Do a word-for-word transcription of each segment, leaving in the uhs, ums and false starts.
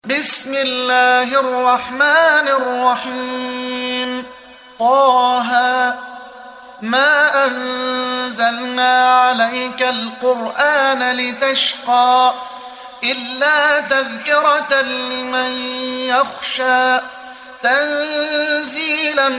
بسم الله الرحمن الرحيم. طه ما أنزلنا عليك القرآن لتشقى إلا تذكرة لمن يخشى تنزيلا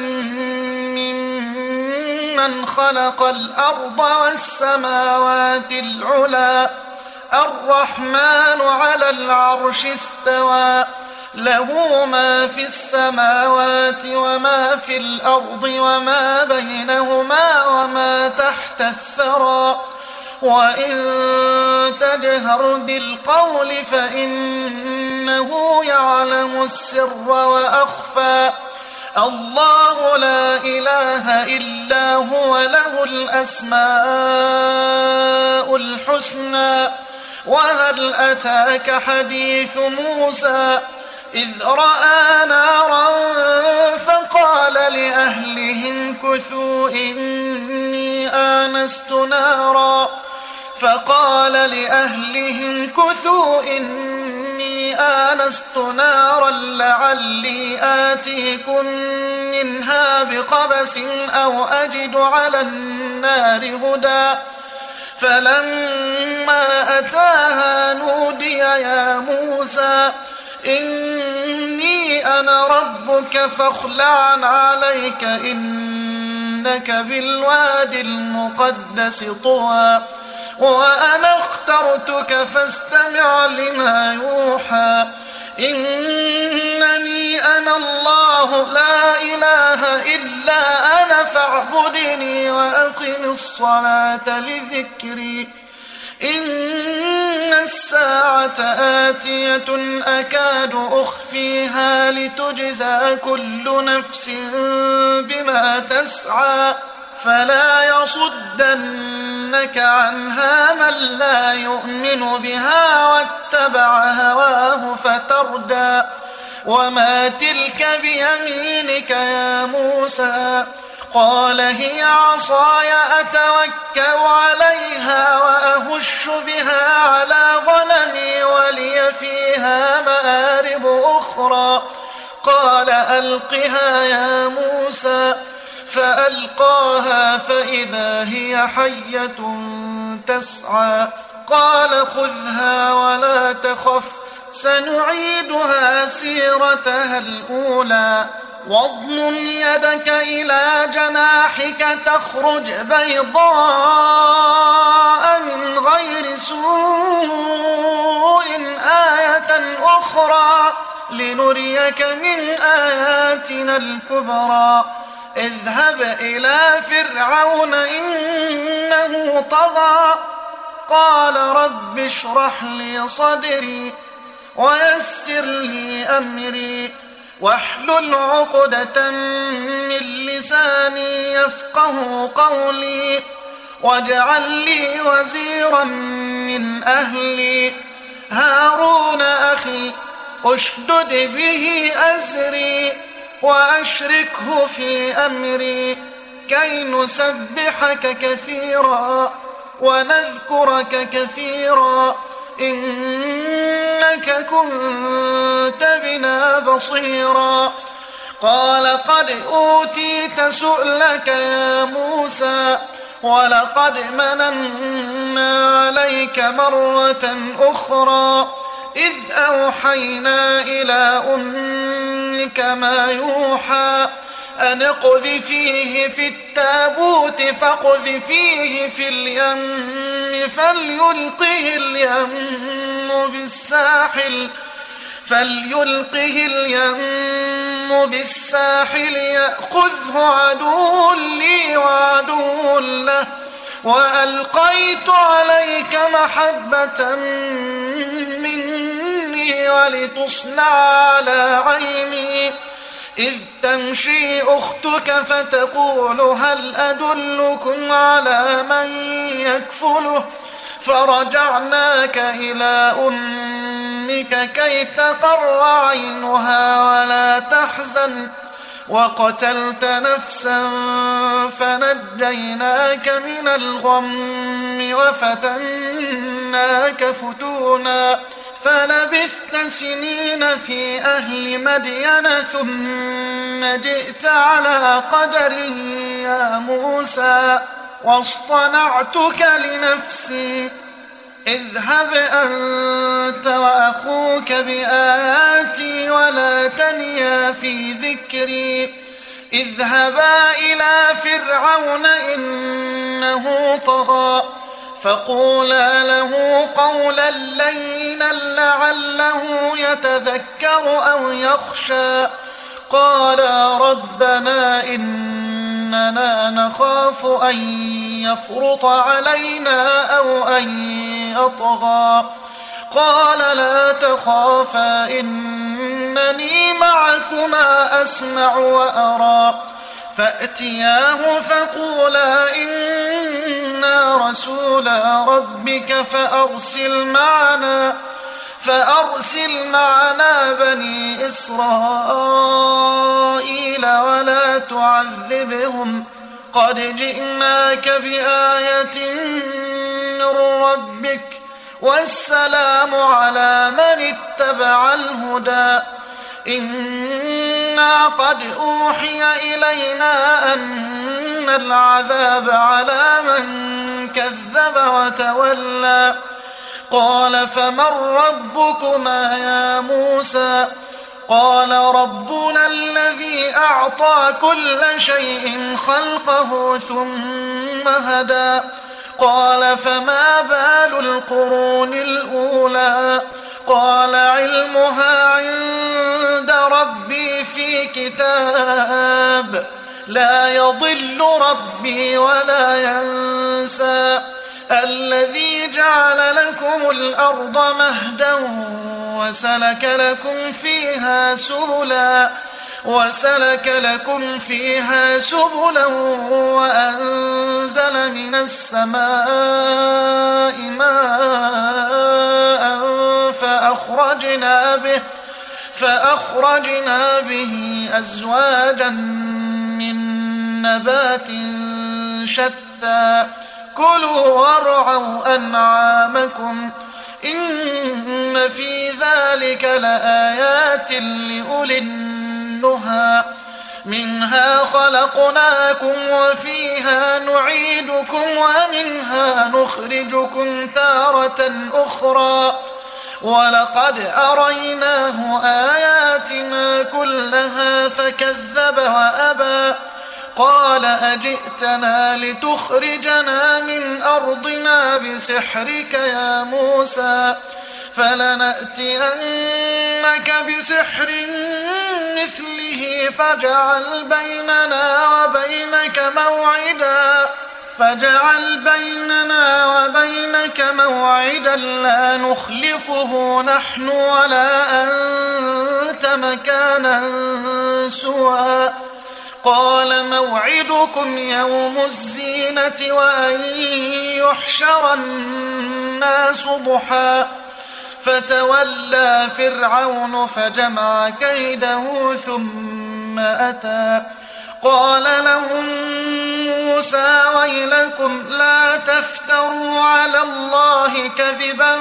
ممن خلق الأرض والسماوات العلى الرحمن على العرش استوى له ما في السماوات وما في الأرض وما بينهما وما تحت الثرى وإن تجهر بالقول فإنه يعلم السر وأخفى الله لا إله إلا هو له الأسماء الحسنى. وهل أتاك حديث موسى إذ رأى نارا فقال لأهلهم كثوا إني آنست نارا فقال لأهلهم كثوا إني آنست نارا لعلي آتيكم منها بقبس أو أجد على النار هدى فلما أتاها نودي يا موسى إني أنا ربك فاخلع عليك إنك بالوادي المقدس طوى وأنا اخترتك فاستمع لما يوحى إنني أنا الله لا إله إلا أنا فاعبدني وأقم الصلاة لذكري إن الساعة آتية أكاد أخفيها لتجزى كل نفس بما تسعى فلا يصدنك عنها من لا يؤمن بها واتبع هواه فتردى وما تلك بيمينك يا موسى قال هي عصاي أتوكأ عليها وأهش بها على غنمي ولي فيها مآرب أخرى قال ألقها يا موسى فألقاها فإذا هي حية تسعى قال خذها ولا تخف سنعيدها سيرتها الأولى واضمم يدك إلى جناحك تخرج بيضاء من غير سوء آية أخرى لنريك من آياتنا الكبرى اذهب إلى فرعون إنه طغى قال رب اشرح لي صدري ويسر لي أمري واحلل عقدة من لساني يفقه قولي واجعل لي وزيرا من أهلي هارون أخي أشدد به أزري وأشركه في أمري كي نسبحك كثيرا ونذكرك كثيرا إنك كنت بنا بصيرا قال قد أوتيت سؤلك يا موسى ولقد مننا عليك مرة أخرى إذ أوحينا إلى أمك ما يوحى أن اقذفيه في التابوت فاقذفيه في اليم فليلقه اليم بالساحل فليلقه اليم بالساحل يأخذه عدو لي وعدو له وألقيت عليك محبة مني ولتصنع على عيني إذ تمشي أختك فتقول هل أدلكم على من يكفله فرجعناك إلى أمك كي تقر عينها ولا تحزن وقتلت نفسا فنجيناك من الغم وفتناك فتونا فلبثت سنين في أهل مدين ثم جئت على قدر يا موسى واصطنعتك لنفسي اذهب أنت وأخوك بآياتي ولا تنيا في ذكري اذهبا إلى فرعون إنه طغى فقولا له قولا لينا لعله يتذكر أو يخشى قالا ربنا إننا نخاف أن يفرط علينا أو أن يطغى قال لا تخافا إنني معكما أسمع وأرى فأتياه فقولا إنا رسولا ربك فأرسل معنا فأرسل معنا بني إسرائيل ولا تعذبهم قد جئناك بآية من ربك والسلام على من اتبع الهدى إنا قد أوحي إلينا أن العذاب على من كذب وتولى قال فمن ربكما يا موسى قال ربنا الذي أعطى كل شيء خلقه ثم هدى قال فما بال القرون الأولى قال علمها عند ربي في كتاب لا يضل ربي ولا ينسى الذي جعل لكم الأرض مهدا وسلك لكم فيها سبلا وسلك لكم فيها سبلا وأنزل من السماء ماء فأخرجنا به فأخرجنا به أزواجا من نبات شتى كلوا وارعوا أنعامكم إن في ذلك لآيات لأولي النهى منها خلقناكم وفيها نعيدكم ومنها نخرجكم تارة أخرى ولقد أريناه آياتنا كلها فكذب وأبى قال أجئتنا لتخرجنا من أرضنا بسحرك يا موسى فلنأتينك بسحر مثله فاجعل بيننا وبينك موعدا فاجعل بيننا وبينك موعدا لا نخلفه نحن ولا أنت مكانا سوى قال موعدكم يوم الزينة وأن يحشر الناس ضحى فتولى فرعون فجمع كيده ثم أتى قال لهم موسى ويلكم لا تفتروا على الله كذبا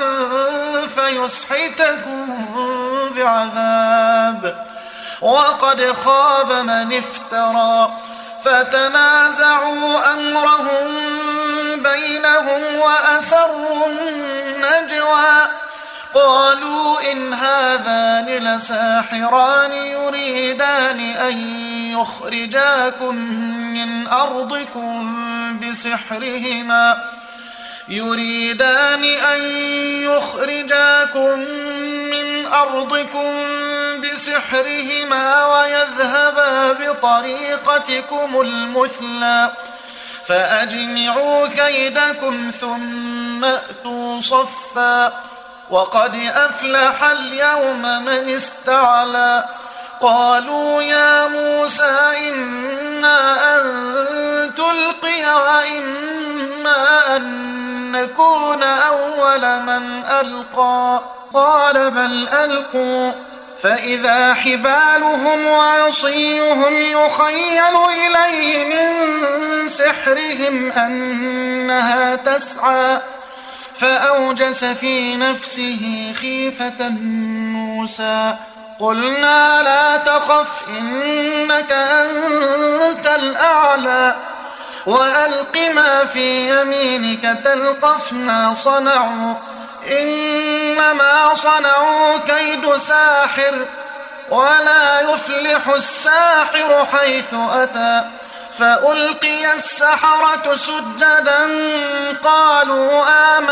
فيسحتكم بعذاب وقد خاب من افترى فتنازعوا أمرهم بينهم وأسروا النجوى قالوا إن هذان لساحران يريدان أن يخرجاكم من أرضكم بسحرهما يريدان أن يخرجاكم من أرضكم بسحرهما ويذهبا بطريقتكم المثلى فأجمعوا كيدكم ثم أتوا صفا وقد أفلح اليوم من استعلى قالوا يا موسى إما أن تلقي وإما أن نكون أول من ألقى قال بل ألقوا فإذا حبالهم وعصيهم يخيل إليه من سحرهم أنها تسعى فأوجس في نفسه خيفة موسى. قلنا لا تخف إنك أنت الأعلى وألق ما في يمينك تلقف ما صنعوا إنما صنعوا كيد ساحر ولا يفلح الساحر حيث أتى. فألقي السحرة سجدا قالوا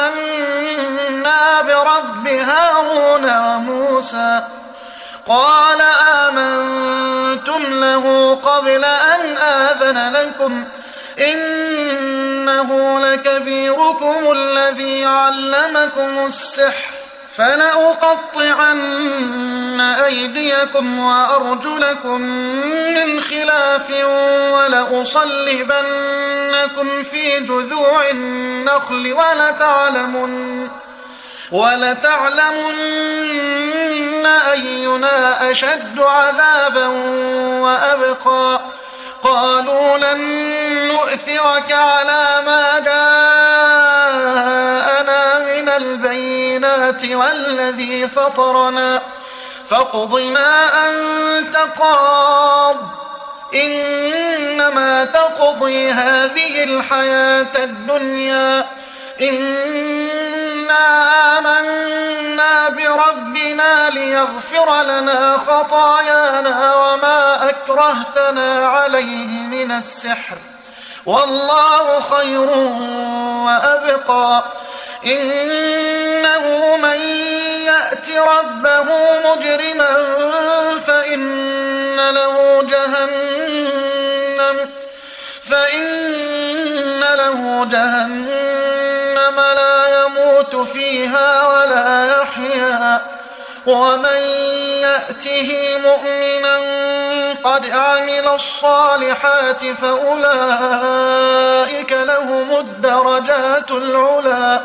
آمنا برب هارون وموسى. قال آمنتم له قبل أن آذن لكم إنه لكبيركم الذي علمكم السحر فلأقطعن أيديكم وأرجلكم من خلاف ولأصلبنكم في جذوع النخل ولتعلمن ولتعلمن أينا أشد عذابا وأبقى. قالوا لن نؤثرك على ما جاءنا من البينات والذي فطرنا فاقض ما أنت قاض إنما تقضي هذه الحياة الدنيا إنا آمنا بربنا ليغفر لنا خطايانا وما أكرهتنا عليه من السحر والله خير وأبقى. إنه من يأت ربه مجرما فإن له جهنم فإن له جهنم لا يموت فيها ولا يحيا ومن يأته مؤمنا قد عمل الصالحات فأولئك لهم الدرجات العلى.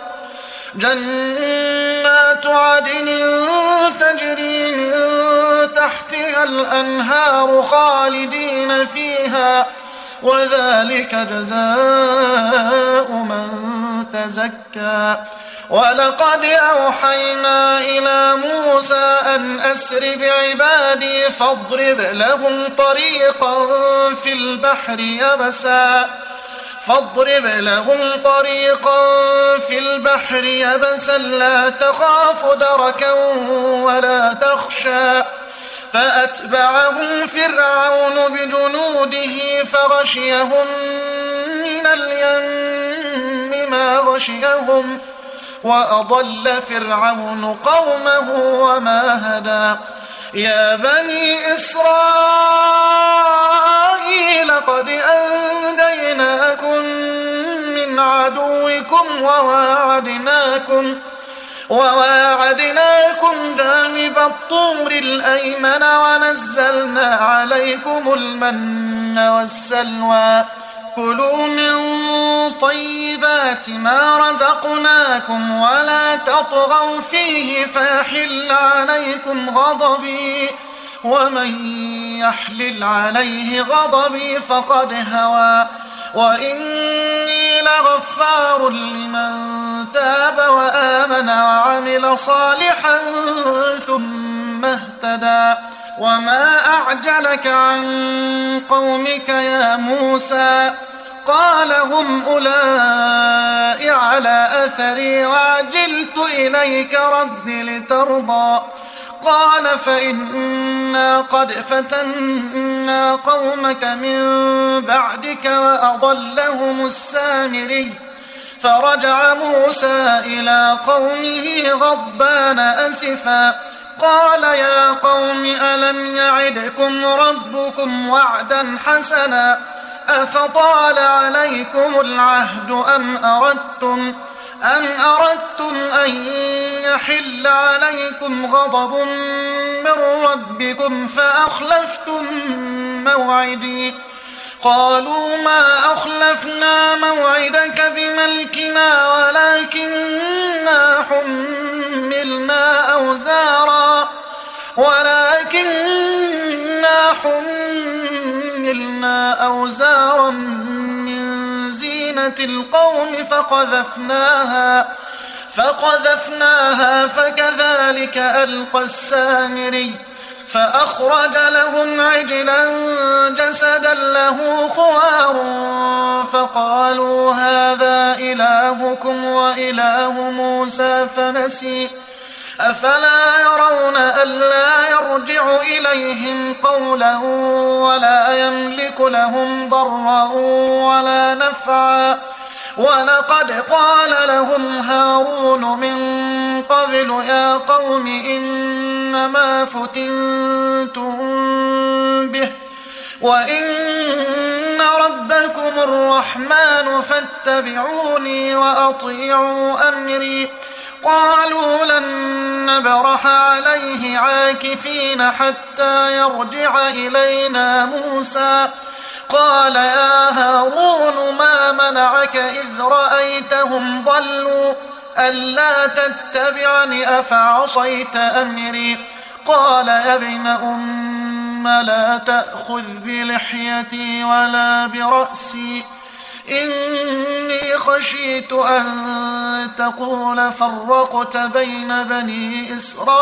جنات عدن تجري من تحتها الأنهار خالدين فيها وذلك جزاء من تزكى. ولقد أوحينا إلى موسى أن أسر بعبادي فاضرب لهم طريقا في البحر يبسا فاضرب لهم طريقا في البحر يبسا لا تخاف دركا ولا تخشى. فأتبعهم فرعون بجنوده فغشيهم من اليم ما غشيهم وأضل فرعون قومه وما هدى. يا بني إسرائيل قد أنجيناكم من عدوكم وواعدناكم وواعدناكم جانب الطور الأيمن ونزلنا عليكم المن والسلوى. كلوا من طيبات ما رزقناكم ولا تطغوا فيه فيحل عليكم غضبي ومن يحلل عليه غضبي فقد هوى. وإني لغفار لمن تاب وآمن وعمل صالحا ثم اهتدى. وما أعجلك عن قومك يا موسى؟ قال هم أولئك على أثري وعجلت إليك رب لترضى. قال فإنا قد فتنا قومك من بعدك وأضلهم السامري. فرجع موسى إلى قومه غضبان أسفا قال يا قوم ألم يعدكم ربكم وعدا حسنا أفطال عليكم العهد أم أردتم أم أردتم أن يحل عليكم غضب من ربكم فأخلفتم موعدي. قالوا ما أخلفنا موعدك بملكنا ولكننا حملنا أوزارا ولكننا حملنا أوزارا من زينة القوم فقذفناها فقذفناها فكذلك ألقى السامري فأخرج لهم عجلا جسدا له خوار فقالوا هذا إلهكم وإله موسى فنسي أفلا يرون ألا يرجع إليهم قولا ولا يملك لهم ضرا ولا نفعا ولقد قال لهم هارون من قبل يا قوم إنما فتنتم به وإن ربكم الرحمن فاتبعوني وأطيعوا أمري قالوا لن نبرح عليه عاكفين حتى يرجع إلينا موسى قال يا هارون ما منعك إذ رأيتهم ضلوا ألا تتبعني أفعصيت أمري قال يا ابن أم لا تأخذ بلحيتي ولا برأسي إني خشيت أن تقول فرقت بين بني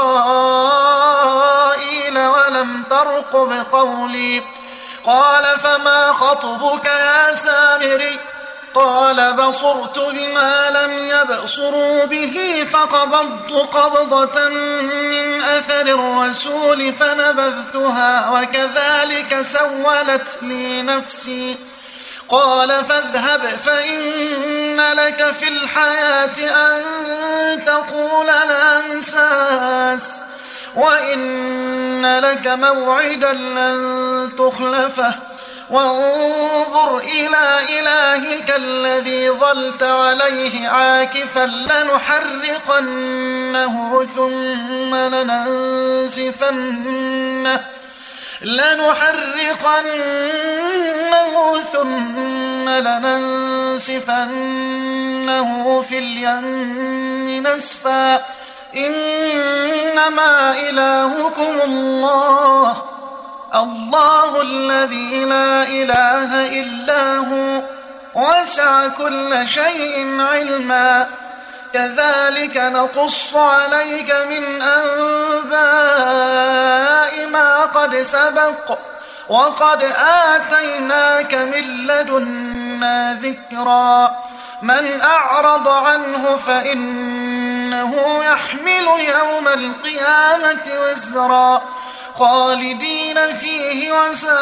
إسرائيل ولم ترقب قولي قال فما خطبك يا سامري قال بصرت بما لم يبصروا به فقبضت قبضة من أثر الرسول فنبذتها وكذلك سولت لي نفسي قال فاذهب فإن لك في الحياة أن تقول لا مساس وإن لك موعدا لن تخلفه وانظر إلى إلهك الذي ظلت عليه عاكفا لنحرقنه ثم لننسفنه لنحرقنه ثم لننسفنه في اليم نسفا إنما إلهكم الله الله الذي لا إله إلا هو وسع كل شيء علما كذلك نقص عليك من أنباء ما قد سبق وقد آتيناك من لدنا ذكرا من أعرض عنه فإنه يحمل يوم القيامة وزرا خالدين فيه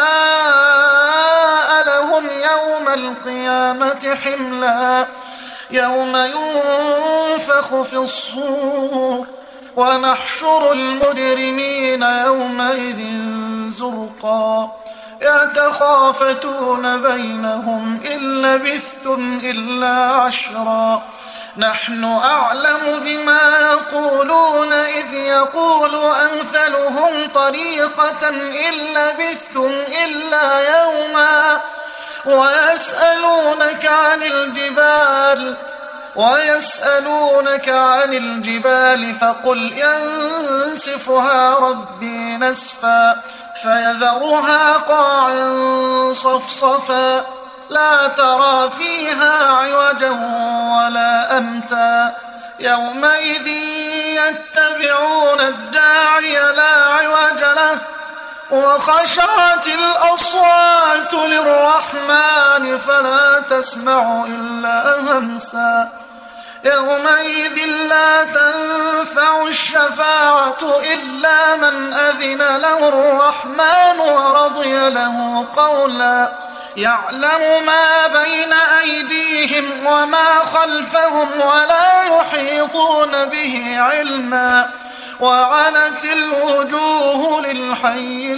وساء لهم يوم القيامة حملا يوم ينفخ في الصور ونحشر المجرمين يومئذ زرقا يتخافتون بينهم إن لبثتم إلا عشرا نحن أعلم بما يقولون إذ يقول أمثلهم طريقة إن لبثتم إلا يوما ويسألونك عن الجبال ويسألونك عن الجبال فقل ينسفها ربي نسفا فيذرها قاعا صفصفا لا ترى فيها عوجا ولا أمتا يومئذ يتبعون الداعي لا عوج له وخشعت الأصوات للرحمن فلا تسمع إلا همسا يومئذ لا تنفع الشفاعة إلا من أذن له الرحمن ورضي له قولا يعلم ما بين أيديهم وما خلفهم ولا يحيطون به علما وعنت الوجوه للحي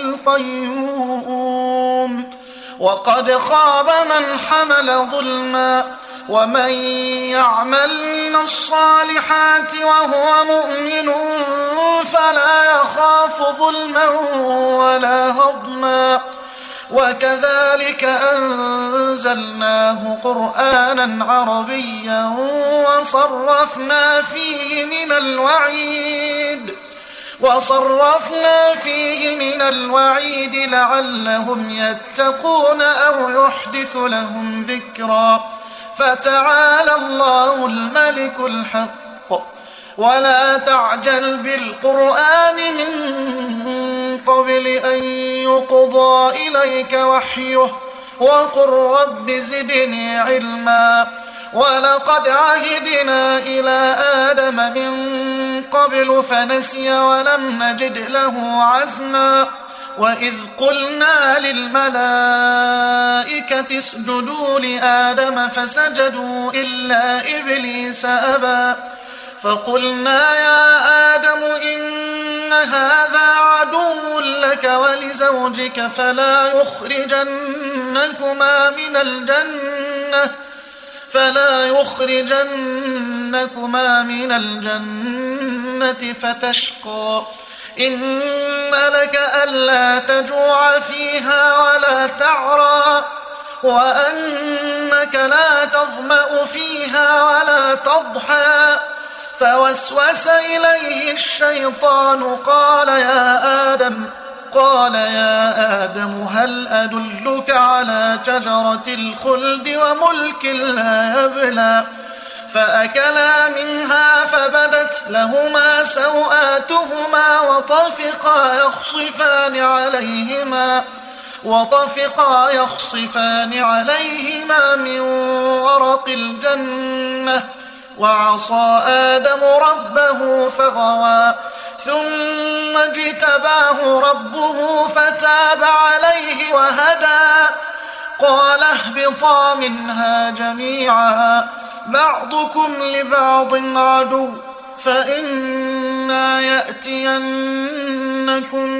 القيوم وقد خاب من حمل ظلما ومن يعمل من الصالحات وهو مؤمن فلا يخاف ظلما ولا هضما وكذلك أنزلناه قرآنا عربيا وصرفنا فيه من الوعيد وصرفنا فيه من الوعيد لعلهم يتقون أو يحدث لهم ذكرا فتعالى الله الملك الحق ولا تعجل بالقرآن من قبل أن يقضى إليك وحيه وقل رب زدني علما ولقد عهدنا إلى آدم من قبل فنسي ولم نجد له عزما وإذ قلنا للملائكة اسجدوا لآدم فسجدوا إلا إبليس أبى فقلنا يا آدم إن هذا عدو لك ولزوجك فلا يخرجنكما من الجنة فلا يخرجنكما من الجنة فتشقى إن لك ألا تجوع فيها ولا تعرى وأنك لا تظمأ فيها ولا تضحى فوسوس إليه الشيطان قال يا آدم قال يا آدم هل أدلك على شجرة الخلد وملك لا يبلى فأكلا منها فبدت لهما سوآتهما وطفقا يخصفان عليهما وطفقا يخصفان عليهما من ورق الجنة وعصى آدم ربه فغوى ثم اجتباه ربه فتاب عليه وهدى قال اهبطا منها جميعا بعضكم لبعض عدو فإما يأتينكم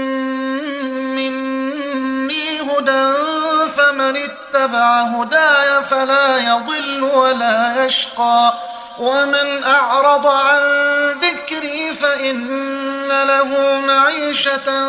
مني هدى فمن اتبع هداي فلا يضل ولا يشقى ومن أعرض عن ذكري فإن له معيشة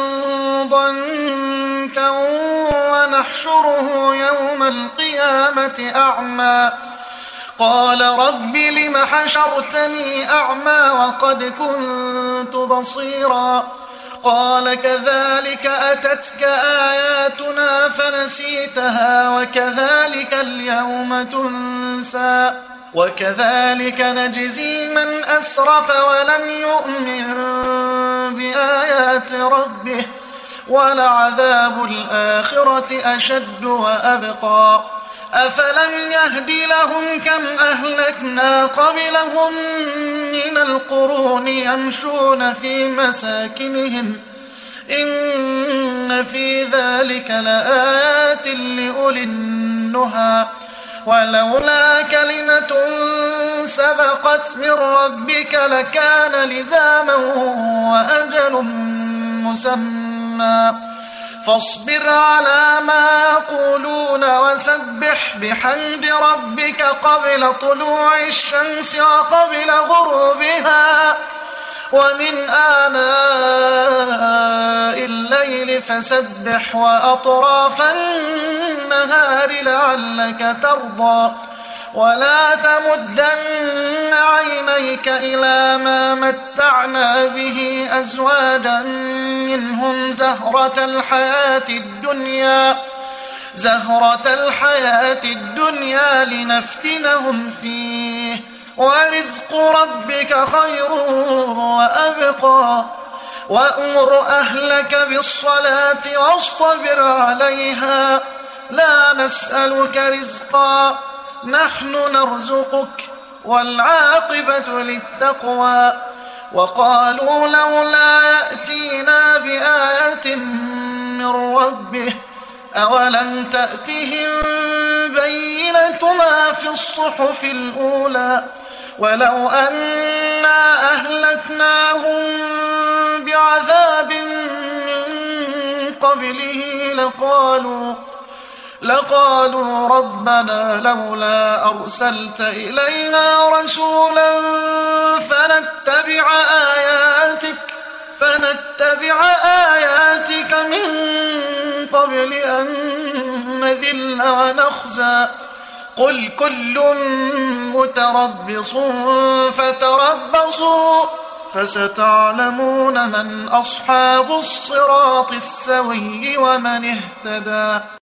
ضنكا ونحشره يوم القيامة أعمى قال رب لم حشرتني أعمى وقد كنت بصيرا قال كذلك أتتك آياتنا فنسيتها وكذلك اليوم تنسى وكذلك نجزي من أسرف ولم يؤمن بآيات ربه ولعذاب الآخرة أشد وأبقى أفلم يهد لهم كم أهلكنا قبلهم من القرون يمشون في مساكنهم إن في ذلك لآيات لأولي النهى ولولا كلمة سبقت من ربك لكان لزاما وأجل مسمى فاصبر على ما يقولون وسبح بحمد ربك قبل طلوع الشمس وقبل غروبها ومن آناء الليل فسبح وأطراف النهار لعلك ترضى ولا تمدن عينيك إلى ما متعنا به أزواجا منهم زهرة الحياة الدنيا زهرة الحياة الدنيا لنفتنهم فيه ورزق ربك خير وأبقى وأمر أهلك بالصلاة واصطبر عليها لا نسألك رزقا نحن نرزقك والعاقبة للتقوى وقالوا لولا يأتينا بآية من ربه أولم تأتهم بينة ما في الصحف الأولى ولو أنا أهلكناهم بعذاب من قبله لقالوا لقالوا ربنا لولا أرسلت إلينا رسولا فنتبع آياتك فنتبع آياتك من قبل أن نذل ونخزى قل كل متربص فتربصوا فستعلمون من أصحاب الصراط السوي ومن اهتدى.